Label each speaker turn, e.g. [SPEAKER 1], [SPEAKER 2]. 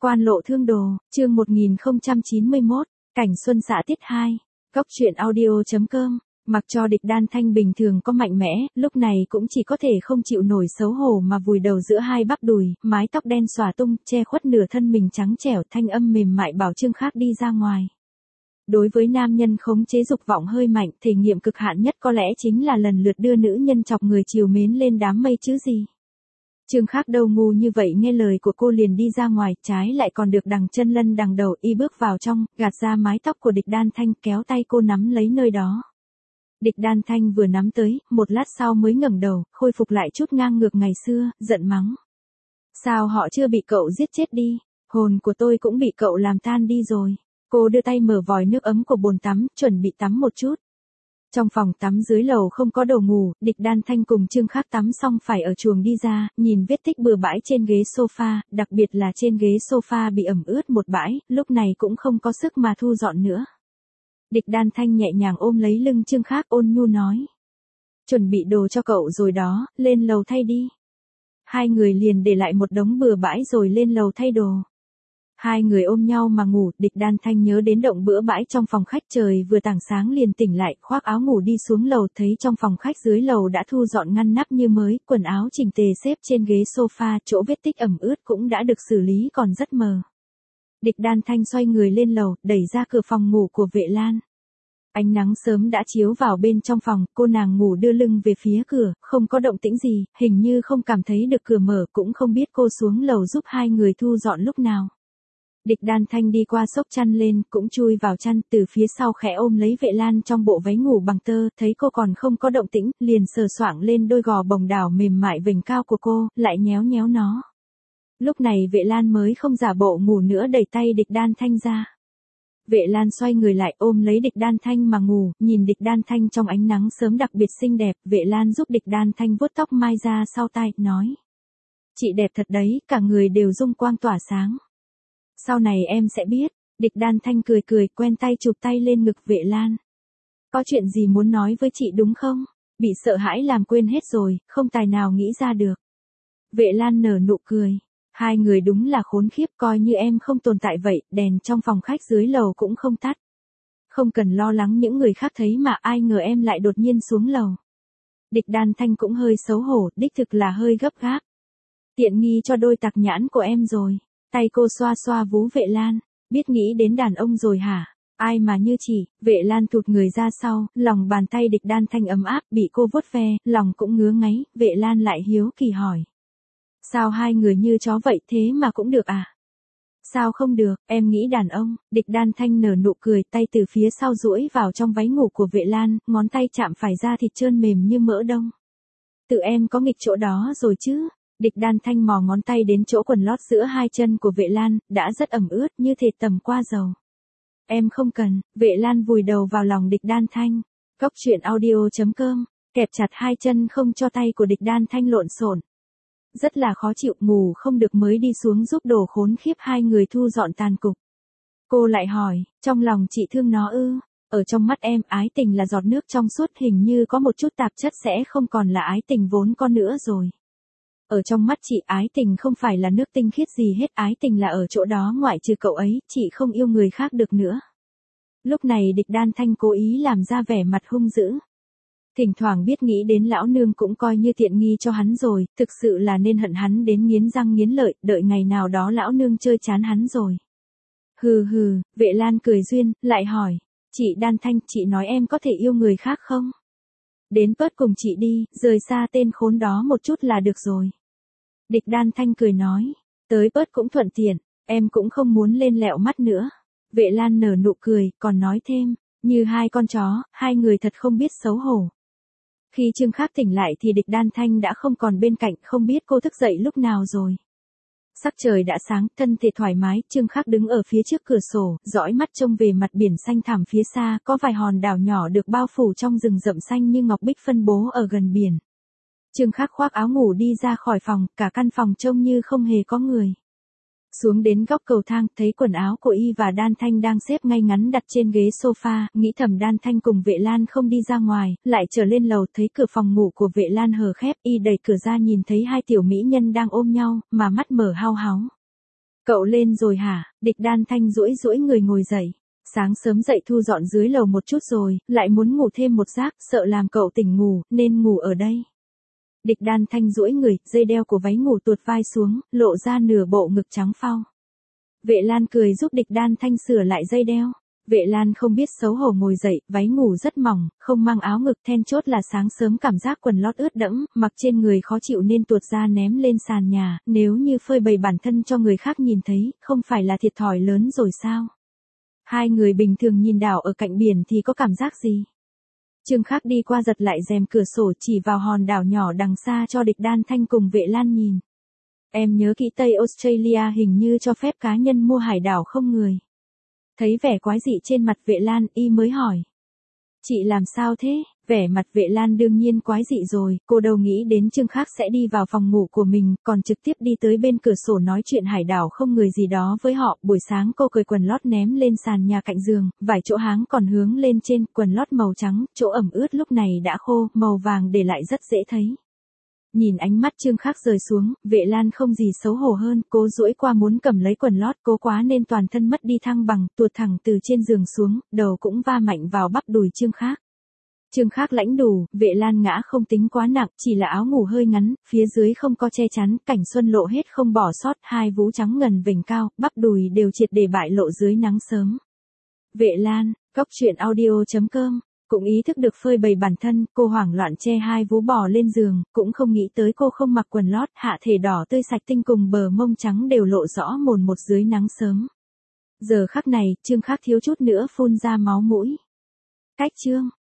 [SPEAKER 1] Quan lộ thương đồ, chương 1091, cảnh xuân xã tiết 2, góc truyện audio.com. Mặc cho địch đan thanh bình thường có mạnh mẽ, lúc này cũng chỉ có thể không chịu nổi xấu hổ mà vùi đầu giữa hai bắp đùi, mái tóc đen xòa tung, che khuất nửa thân mình trắng trẻo, thanh âm mềm mại bảo Trương Khác đi ra ngoài. Đối với nam nhân khống chế dục vọng hơi mạnh, thể nghiệm cực hạn nhất có lẽ chính là lần lượt đưa nữ nhân chọc người trìu mến lên đám mây chứ gì. Trương Khác đâu ngu như vậy, nghe lời của cô liền đi ra ngoài, trái lại còn được đằng chân lân đằng đầu, y bước vào trong, gạt ra mái tóc của địch đan thanh, kéo tay cô nắm lấy nơi đó. Địch đan thanh vừa nắm tới, một lát sau mới ngẩng đầu, khôi phục lại chút ngang ngược ngày xưa, giận mắng. Sao họ chưa bị cậu giết chết đi, hồn của tôi cũng bị cậu làm tan đi rồi. Cô đưa tay mở vòi nước ấm của bồn tắm, chuẩn bị tắm một chút. Trong phòng tắm dưới lầu không có đồ ngủ, địch đan thanh cùng Trương Khác tắm xong phải ở chuồng đi ra, nhìn vết tích bừa bãi trên ghế sofa, đặc biệt là trên ghế sofa bị ẩm ướt một bãi, lúc này cũng không có sức mà thu dọn nữa. Địch đan thanh nhẹ nhàng ôm lấy lưng Trương Khác, ôn nhu nói. Chuẩn bị đồ cho cậu rồi đó, lên lầu thay đi. Hai người liền để lại một đống bừa bãi rồi lên lầu thay đồ. Hai người ôm nhau mà ngủ, địch đan thanh nhớ đến động bữa bãi trong phòng khách, trời vừa tảng sáng liền tỉnh lại, khoác áo ngủ đi xuống lầu, thấy trong phòng khách dưới lầu đã thu dọn ngăn nắp như mới, quần áo chỉnh tề xếp trên ghế sofa, chỗ vết tích ẩm ướt cũng đã được xử lý còn rất mờ. Địch đan thanh xoay người lên lầu, đẩy ra cửa phòng ngủ của Vệ Lan. Ánh nắng sớm đã chiếu vào bên trong phòng, cô nàng ngủ đưa lưng về phía cửa, không có động tĩnh gì, hình như không cảm thấy được cửa mở, cũng không biết cô xuống lầu giúp hai người thu dọn lúc nào. Địch đan thanh đi qua xốc chăn lên, cũng chui vào chăn, từ phía sau khẽ ôm lấy Vệ Lan trong bộ váy ngủ bằng tơ, thấy cô còn không có động tĩnh, liền sờ soạng lên đôi gò bồng đảo mềm mại vểnh cao của cô, lại nhéo nhéo nó. Lúc này Vệ Lan mới không giả bộ ngủ nữa, đẩy tay địch đan thanh ra. Vệ Lan xoay người lại ôm lấy địch đan thanh mà ngủ, nhìn địch đan thanh trong ánh nắng sớm đặc biệt xinh đẹp, Vệ Lan giúp địch đan thanh vuốt tóc mai ra sau tai, nói. Chị đẹp thật đấy, cả người đều dung quang tỏa sáng. Sau này em sẽ biết, địch đan thanh cười cười, quen tay chụp tay lên ngực Vệ Lan. Có chuyện gì muốn nói với chị đúng không? Bị sợ hãi làm quên hết rồi, không tài nào nghĩ ra được. Vệ Lan nở nụ cười. Hai người đúng là khốn khiếp, coi như em không tồn tại vậy, đèn trong phòng khách dưới lầu cũng không tắt. Không cần lo lắng những người khác thấy mà, ai ngờ em lại đột nhiên xuống lầu. Địch đan thanh cũng hơi xấu hổ, đích thực là hơi gấp gáp. Tiện nghi cho đôi tặc nhãn của em rồi. Tay cô xoa xoa vú Vệ Lan, biết nghĩ đến đàn ông rồi hả? Ai mà như chị. Vệ Lan thụt người ra sau, lòng bàn tay địch đan thanh ấm áp, bị cô vuốt ve, lòng cũng ngứa ngáy, Vệ Lan lại hiếu kỳ hỏi. Sao hai người như chó vậy, thế mà cũng được à? Sao không được, em nghĩ đàn ông. Địch đan thanh nở nụ cười, tay từ phía sau duỗi vào trong váy ngủ của Vệ Lan, ngón tay chạm phải da thịt trơn mềm như mỡ đông. Tự em có nghịch chỗ đó rồi chứ? Địch đan thanh mò ngón tay đến chỗ quần lót giữa hai chân của Vệ Lan, đã rất ẩm ướt, như thể tầm qua dầu. Em không cần. Vệ Lan vùi đầu vào lòng địch đan thanh. Góc truyện audio.com, kẹp chặt hai chân không cho tay của địch đan thanh lộn xộn. Rất là khó chịu, ngủ không được mới đi xuống giúp đồ khốn khiếp hai người thu dọn tàn cục. Cô lại hỏi, trong lòng chị thương nó ư? Ở trong mắt em, ái tình là giọt nước trong suốt, hình như có một chút tạp chất sẽ không còn là ái tình vốn có nữa rồi. Ở trong mắt chị, ái tình không phải là nước tinh khiết gì hết, ái tình là ở chỗ đó, ngoại trừ cậu ấy, chị không yêu người khác được nữa. Lúc này địch đan thanh cố ý làm ra vẻ mặt hung dữ. Thỉnh thoảng biết nghĩ đến lão nương cũng coi như tiện nghi cho hắn rồi, thực sự là nên hận hắn đến nghiến răng nghiến lợi, đợi ngày nào đó lão nương chơi chán hắn rồi. Hừ hừ, Vệ Lan cười duyên, lại hỏi, chị đan thanh, chị nói em có thể yêu người khác không? Đến Pớt cùng chị đi, rời xa tên khốn đó một chút là được rồi. Địch đan thanh cười nói, tới Pớt cũng thuận tiện, em cũng không muốn lên lẹo mắt nữa. Vệ Lan nở nụ cười, còn nói thêm, như hai con chó, hai người thật không biết xấu hổ. Khi Trương Khác tỉnh lại thì địch đan thanh đã không còn bên cạnh, không biết cô thức dậy lúc nào rồi. Sắc trời đã sáng, thân thể thoải mái, Trương Khác đứng ở phía trước cửa sổ, dõi mắt trông về mặt biển xanh thẳm phía xa, có vài hòn đảo nhỏ được bao phủ trong rừng rậm xanh như ngọc bích phân bố ở gần biển. Trương Khác khoác áo ngủ đi ra khỏi phòng, cả căn phòng trông như không hề có người. Xuống đến góc cầu thang, thấy quần áo của y và đan thanh đang xếp ngay ngắn đặt trên ghế sofa, nghĩ thầm đan thanh cùng Vệ Lan không đi ra ngoài, lại trở lên lầu, thấy cửa phòng ngủ của Vệ Lan hờ khép, y đẩy cửa ra nhìn thấy hai tiểu mỹ nhân đang ôm nhau, mà mắt mở hao háu. Cậu lên rồi hả? Địch Đan Thanh duỗi duỗi người ngồi dậy. Sáng sớm dậy thu dọn dưới lầu một chút rồi, lại muốn ngủ thêm một giấc, sợ làm cậu tỉnh ngủ, nên ngủ ở đây. Địch Đan Thanh duỗi người, dây đeo của váy ngủ tuột vai xuống, lộ ra nửa bộ ngực trắng phau. Vệ Lan cười giúp Địch Đan Thanh sửa lại dây đeo. Vệ Lan không biết xấu hổ ngồi dậy, váy ngủ rất mỏng, không mang áo ngực, then chốt là sáng sớm cảm giác quần lót ướt đẫm, mặc trên người khó chịu nên tuột ra ném lên sàn nhà, nếu như phơi bày bản thân cho người khác nhìn thấy, không phải là thiệt thòi lớn rồi sao? Hai người bình thường nhìn đảo ở cạnh biển thì có cảm giác gì? Trương Khắc đi qua giật lại rèm cửa sổ chỉ vào hòn đảo nhỏ đằng xa cho Địch Đan Thanh cùng Vệ Lan nhìn. Em nhớ kỹ Tây Australia hình như cho phép cá nhân mua hải đảo không người. Thấy vẻ quái dị trên mặt Vệ Lan, y mới hỏi. Chị làm sao thế? Vẻ mặt Vệ Lan đương nhiên quái dị rồi, cô đâu nghĩ đến Trương Khắc sẽ đi vào phòng ngủ của mình, còn trực tiếp đi tới bên cửa sổ nói chuyện hải đảo không người gì đó với họ. Buổi sáng cô cởi quần lót ném lên sàn nhà cạnh giường, vài chỗ háng còn hướng lên trên, quần lót màu trắng, chỗ ẩm ướt lúc này đã khô, màu vàng để lại rất dễ thấy. Nhìn ánh mắt Trương Khắc rời xuống, Vệ Lan không gì xấu hổ hơn, cố duỗi qua muốn cầm lấy quần lót, cố quá nên toàn thân mất đi thăng bằng, tuột thẳng từ trên giường xuống, đầu cũng va mạnh vào bắp đùi Trương Khắc. Trương Khắc lãnh đủ, Vệ Lan ngã không tính quá nặng, chỉ là áo ngủ hơi ngắn, phía dưới không có che chắn, cảnh xuân lộ hết không bỏ sót, hai vú trắng ngần vểnh cao, bắp đùi đều triệt để bại lộ dưới nắng sớm. Vệ Lan, goctruyện.audio.com. Cũng ý thức được phơi bày bản thân, cô hoảng loạn che hai vú bò lên giường, cũng không nghĩ tới cô không mặc quần lót, hạ thể đỏ tươi sạch tinh cùng bờ mông trắng đều lộ rõ mồn một dưới nắng sớm. Giờ khắc này, Trương Khắc thiếu chút nữa phun ra máu mũi. Cách chương